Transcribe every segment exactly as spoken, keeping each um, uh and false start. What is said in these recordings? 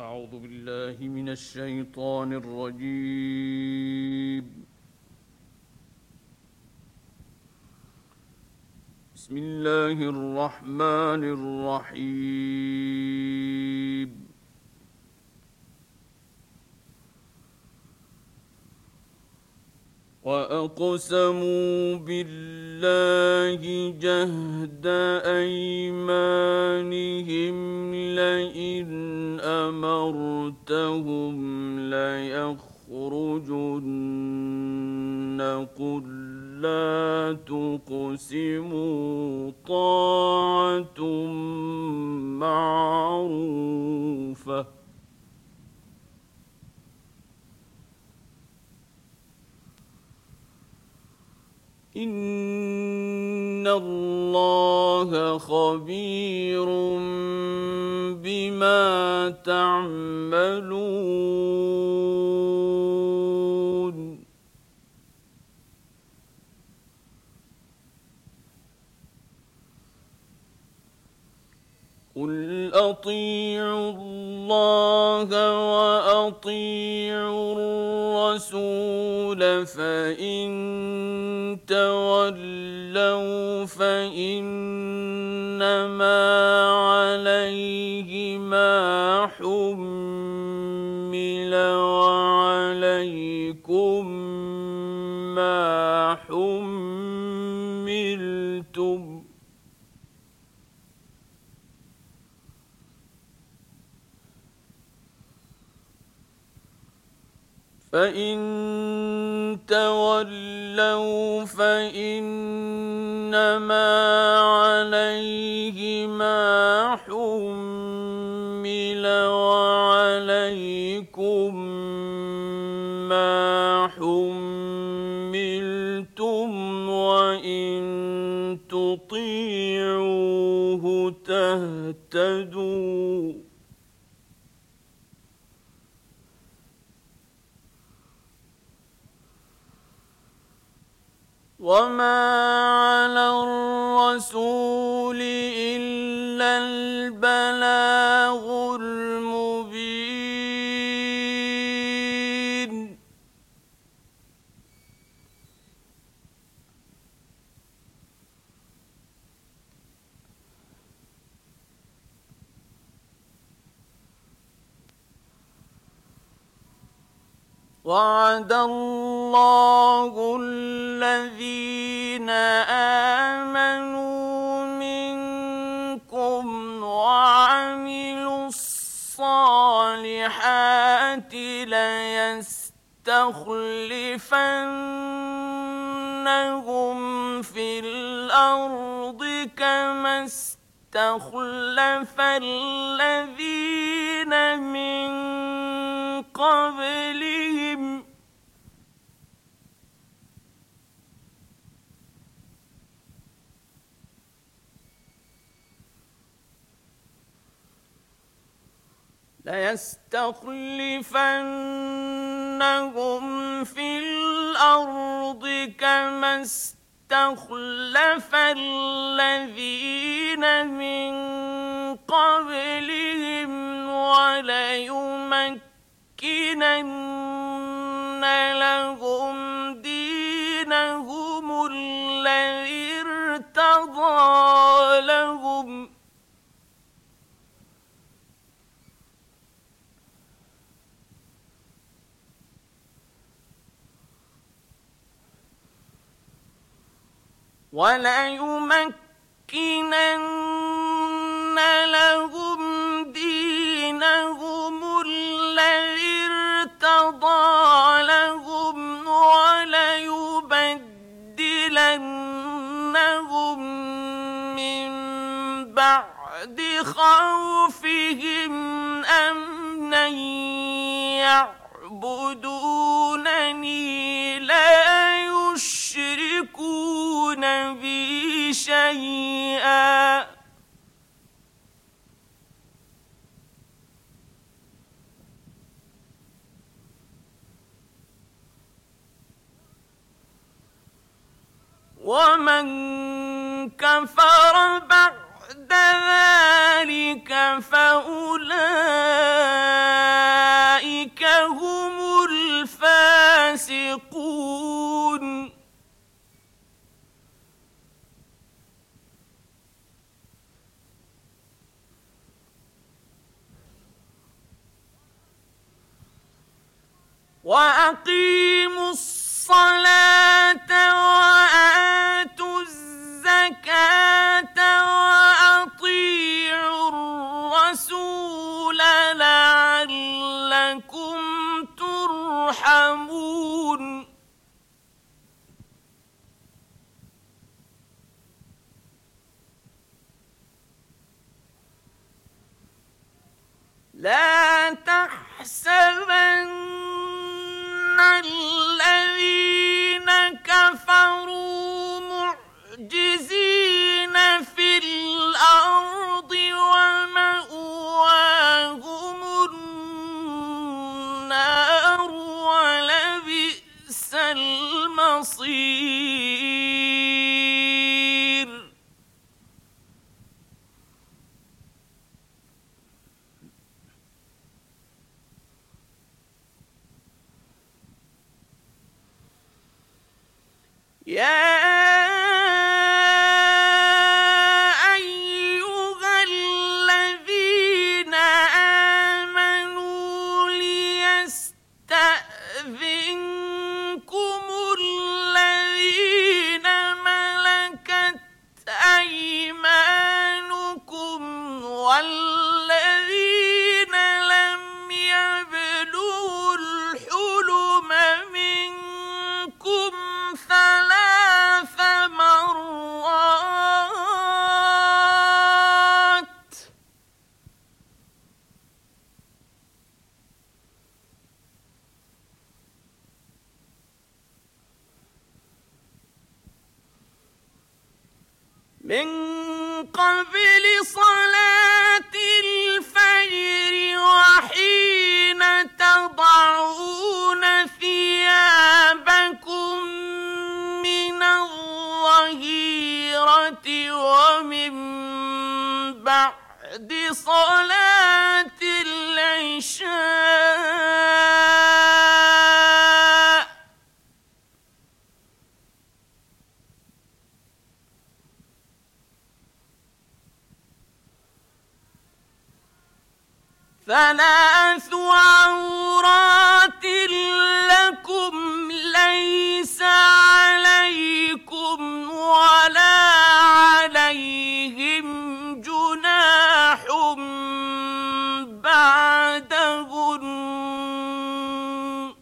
أعوذ بالله من الشيطان الرجيم. بسم الله الرحمن الرحيم. وأقسموا بالله جهد أيمانهم لئن أمرتهم ليخرجن قل لا تقسموا طاعة معروفة إن الله خبير بما تعملون. قل أطيعوا الله وأطيعوا الرسول فإن تولوا فإنما عليه ما حمل وعليكم ما حملتم فإن تولوا فإنما عليه ما حمل وعليكم ما حملتم وإن تطيعوه تهتدوا. وما على الرسول إلا البلاغ المبين. وعد الله الذين آمنوا منكم وعملوا الصالحات ليستخلفنهم في الأرض كما استخلف الذين من قبلهم ليستخلفنهم في الأرض كما استخلف الذين من قبلهم وليمكنن لهم دينهم الذي ارتضى لهم وليمكنن لهم دينهم الذي ارتضى لهم وليبدلنهم من بعد خوفهم أمنا يعبدونني لا يشركون بي شيئا ومن كفر بعد ذلك فأولئك هم الفاسقون. وأقيموا الصلاة وآتوا الزكاة وأطيعوا الرسول لعلكم ترحمون. لا تحسبن الذين كفروا معجزين في الأرض ومأواهم النار ولبئس المصير. يا أيها الذين آمنوا ليستأذنكم الذين ملكت أيمانكم والذين لم يبلغوا الحلم منكم ثلاث مرات من قبل صلاة الفجر وحين تضعون ثيابكم من الظهيرة ومن بعد صلاة العشاء ثلاث عورات لكم ليس عليكم ولا عليهم جناح بعدهن.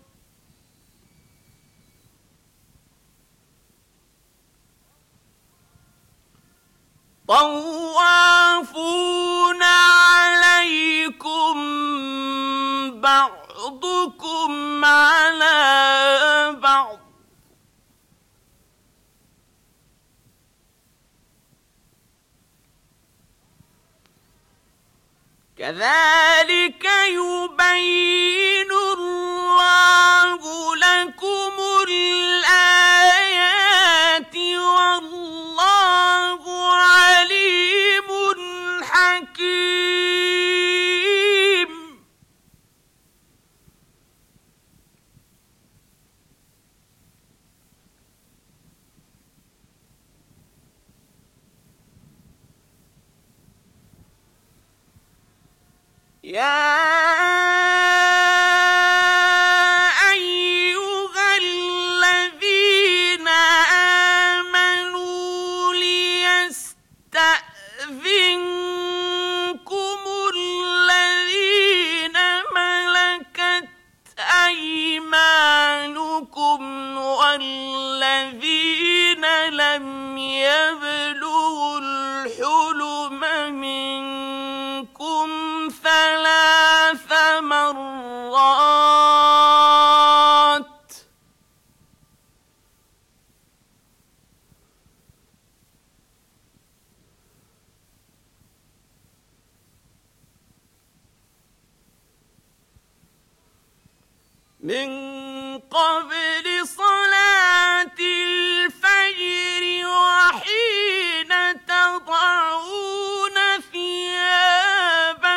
طوافون عليكم بعضكم على بعض كذلك يبين الله لكم الآيات والله عليم حكيم. يا أيها الذين آمنوا ليستأذنكم الذين ملكت أيمانكم والذين لم يبلغوا الحلم منكم ثلاث مرات من قبل صلاة الفجر وحين تضعون ثيابكم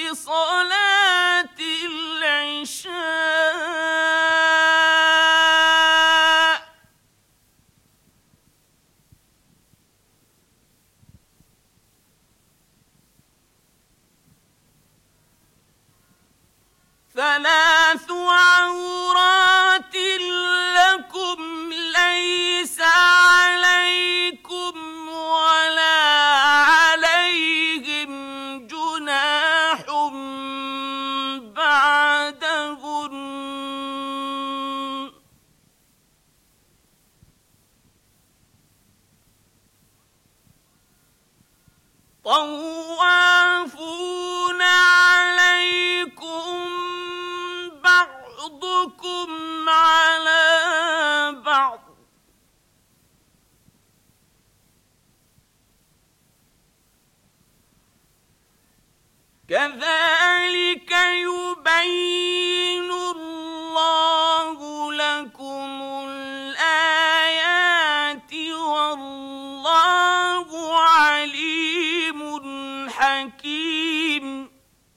صلاة العشاء ثلاث عورات لكم ليس عليكم ولا عليهم جناح بعدهن طوافون عليكم بعضكم على بعض كذلك يبين الله لكم الآيات والله عليم حكيم.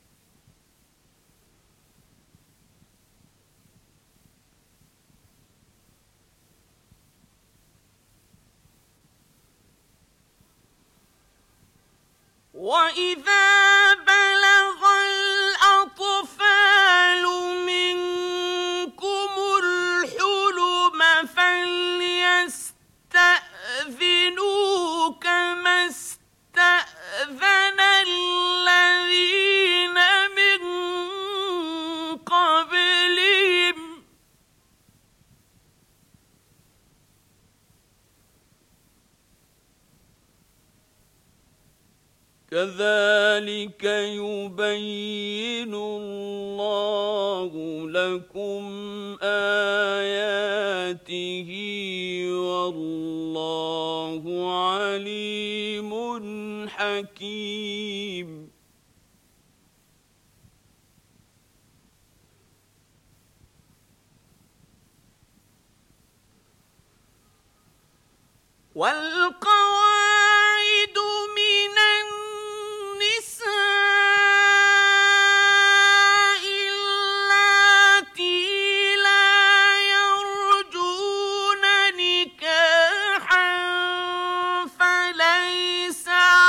وإذا بلغ الأطفال منكم الحلم فليستأذنوا كما استأذن الذين من قبلهم كذلك يبين الله لكم آياته والله عليم حكيم. والقواعد من النساء اللاتي لا يرجون نكاحا فليس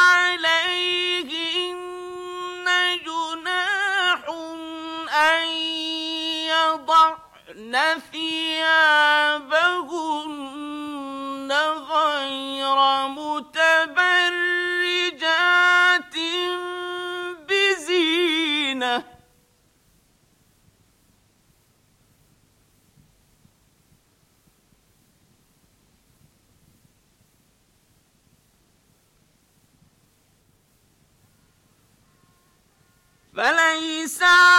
عليهن جناح أن يضعن ثيابهن غير متبرجات بزينة فليس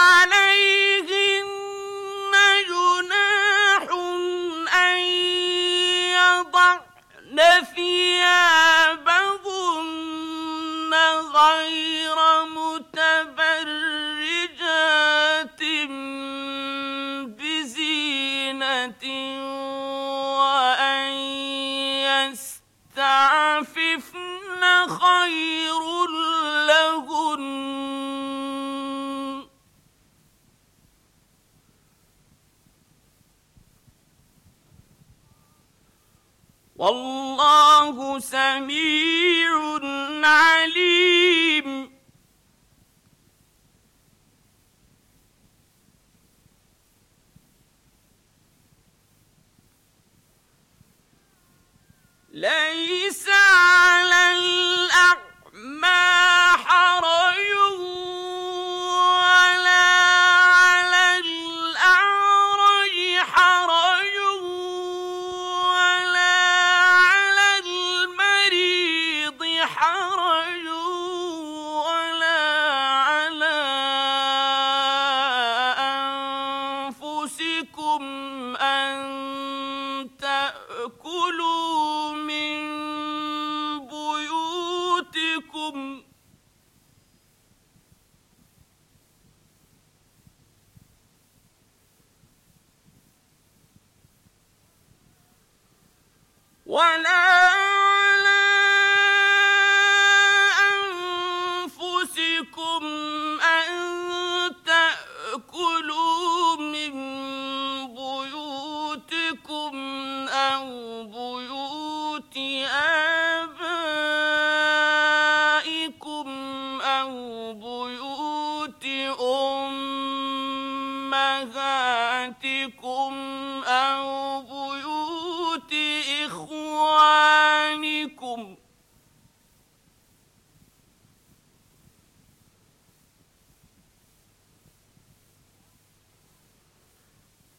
عليهن جناح أن يضعن ثيابهن غير متبرجات بزينة وأن يستعففن خير لهن والله سميع عليم. ليس على الأعمى حرج ولا على الأعرج حرج ولا على المريض حرج ولا على أنفسكم أن تأكلوا من بيوتكم ولا على أنفسكم أن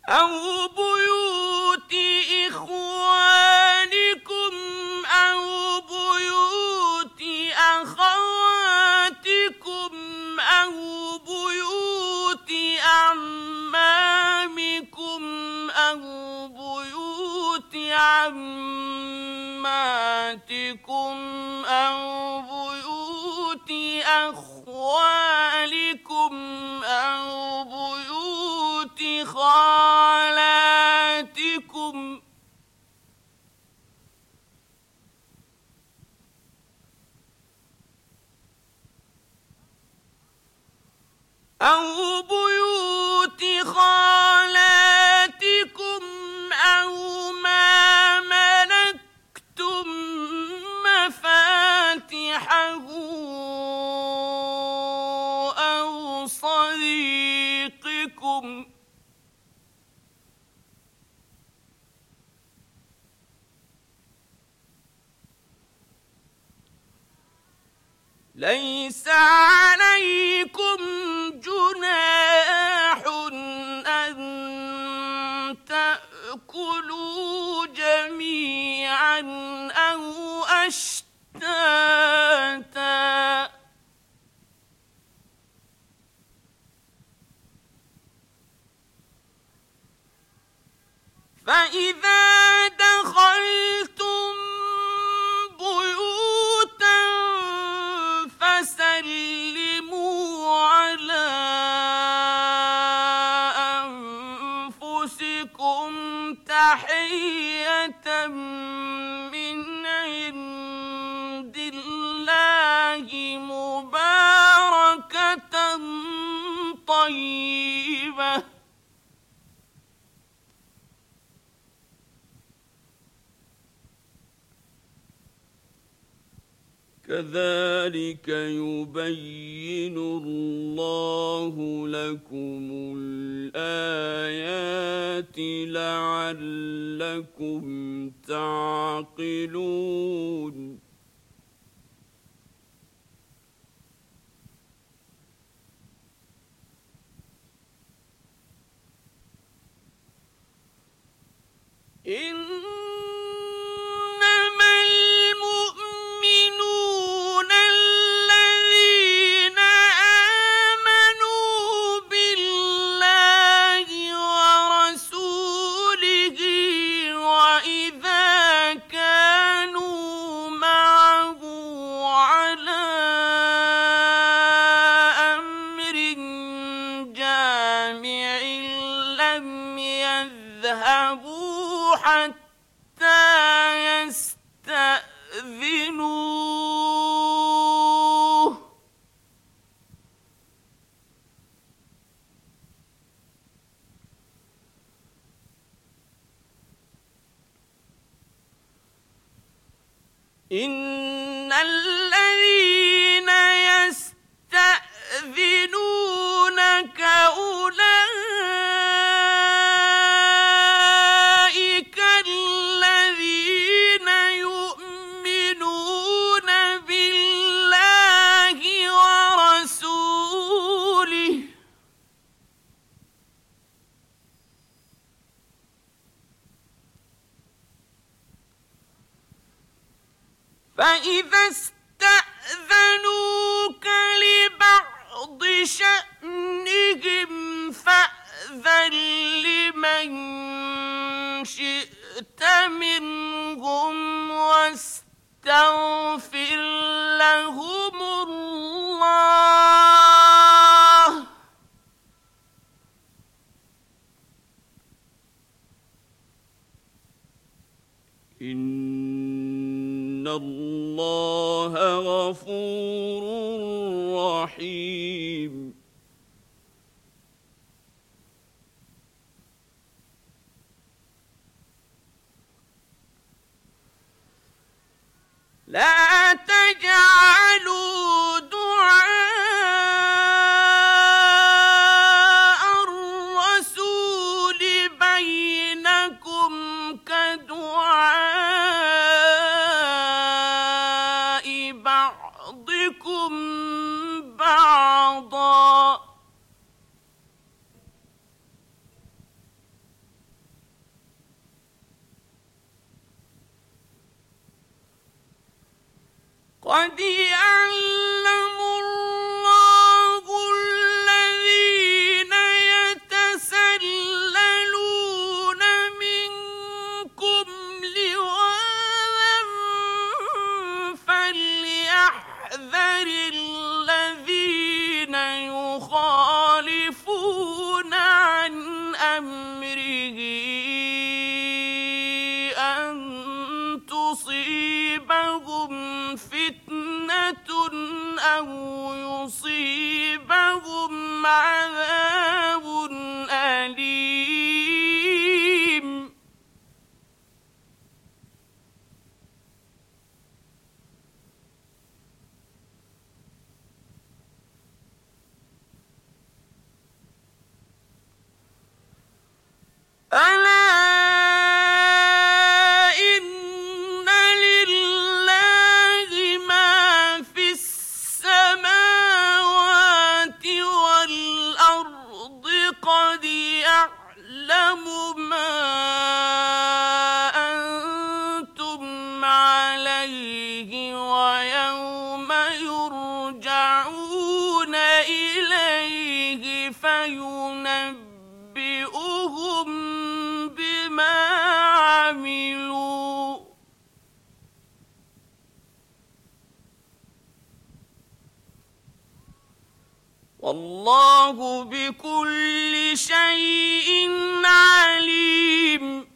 أو بيوت إخوانكم أو بيوت أخواتكم أو بيوت أعمامكم أو بيوت عماتكم أو بيوت أخوالكم أو بيوت خالاتكم أو بيوت خالاتكم أو ما ملكتم مفاتحه أو صديقكم ليس عليكم جناح أن تأكلوا جميعا أو أشتاتا فإذا دخلتم بيوتا فسلموا على أنفسكم تحية من عند الله مباركة طيبة كذلك يبين الله لكم الآيات لعلكم تعقلون إنما المؤمنون الذين آمنوا بالله ورسوله وإذا كانوا معه على أمر جامع لم يذهبوا حتى يستأذنوه إن الذين يستأذنونك أولئك الذين يؤمنون بالله ورسوله فإذا استأذنوك لبعض شأنهم فأذن لمن شئت منهم واستغفر لهم الله إن الله غفور رحيم لا تجعلوا دعاء الرسول بينكم كدعاء بعضكم بعضا قد يعلم الله الذين يتسللون منكم لواذا فليحذر الذين يخالفون عن أمره أن تصيبهم فتنة أو يصيبهم عذاب أليم. ألا إن لله ما في السماوات والأرض قد يعلم ما أنتم عليه ويوم يرجعون إليه فينبئهم بما عملوا والله بكل شيء عليم.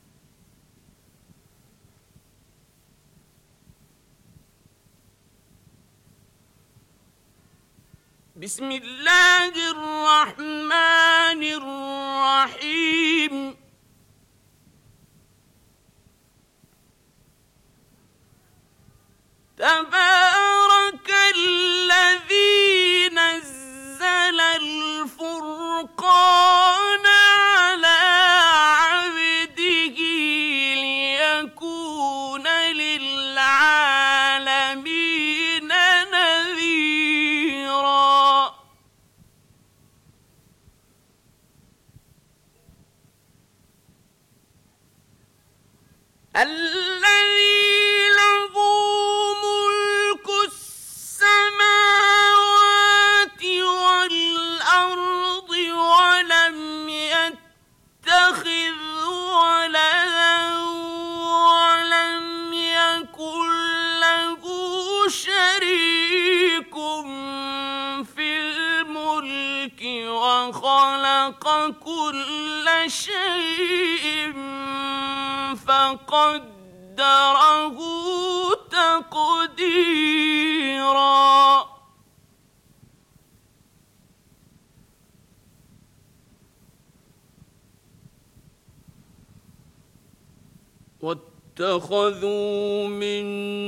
بسم الله الرحمن الرحيم. تبارك الذي نزل الفرقان على عبده ليكون للعالمين نذيرا. الذي له ملك السماوات والأرض ولم يتخذ ولدا ولم يكن له شريك في الملك وخلق كل شيء فقدره تقديرا. واتخذوا من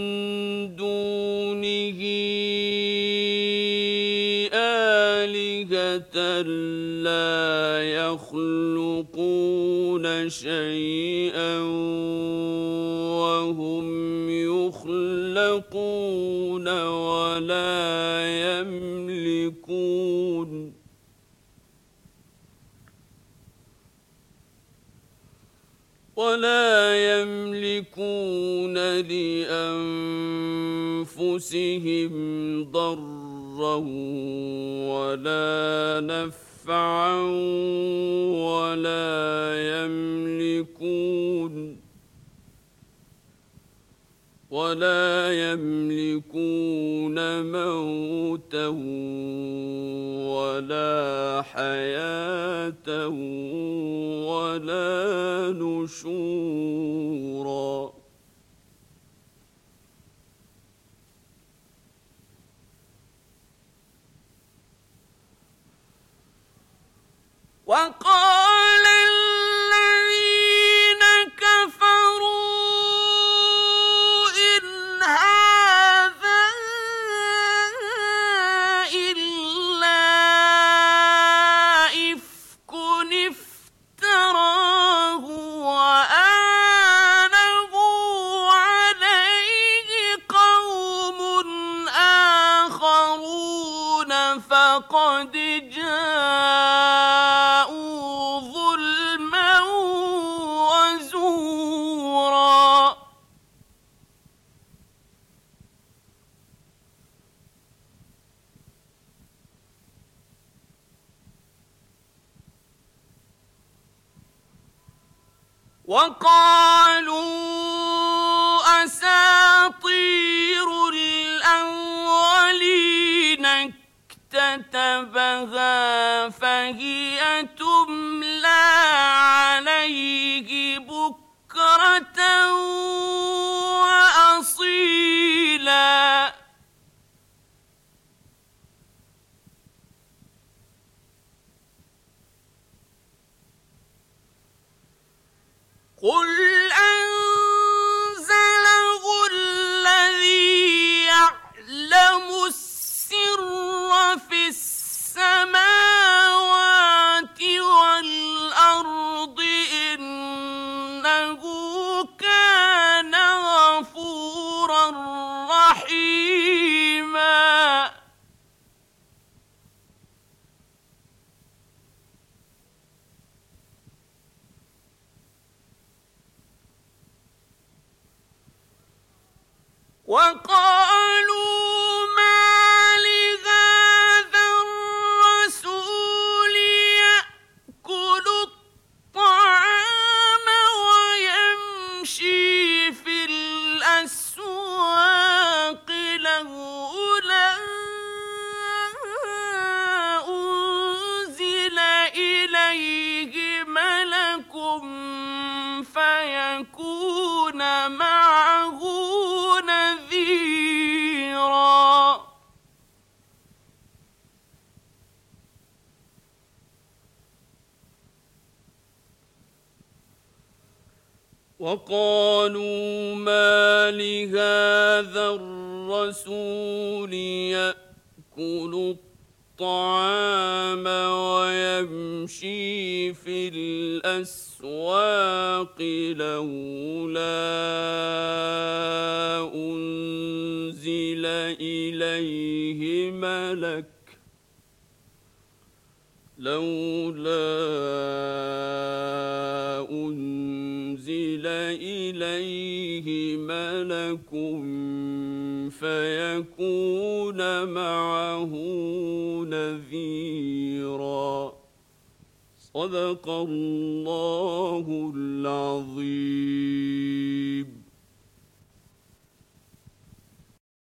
دونه آلهة لا يخلقون شيئا وهم يخلقون ولا يملكون ولا يملكون لأنفسهم ضرا ولا نفعا ولا يملكون ولا يملكون موتا ولا حياة ولا نشورا. وقال الذين كفروا إن هذا إلا إفك افتراه وآنه عليه قوم آخرون فقد جاءوا ظلما وزورا. وقالوا أساطير الأولين اكتتبها فهي تملى عليه بكرة وأصيلا قل أنزله الذي يعلم السر في السماوات والأرض إنه كان غفورا رحيما وقالوا ما لهذا الرسول يأكل الطعام ويمشي في الأسواق لولا أنزل إليه ملك فيكون معه نذيرا وقالوا ما لهذا الرسول يأكل الطعام ويمشي في الأسواق لولا أنزل إليه ملك لولا أنزل إليه ملك فيكون معه نذيرا صدق الله العظيم.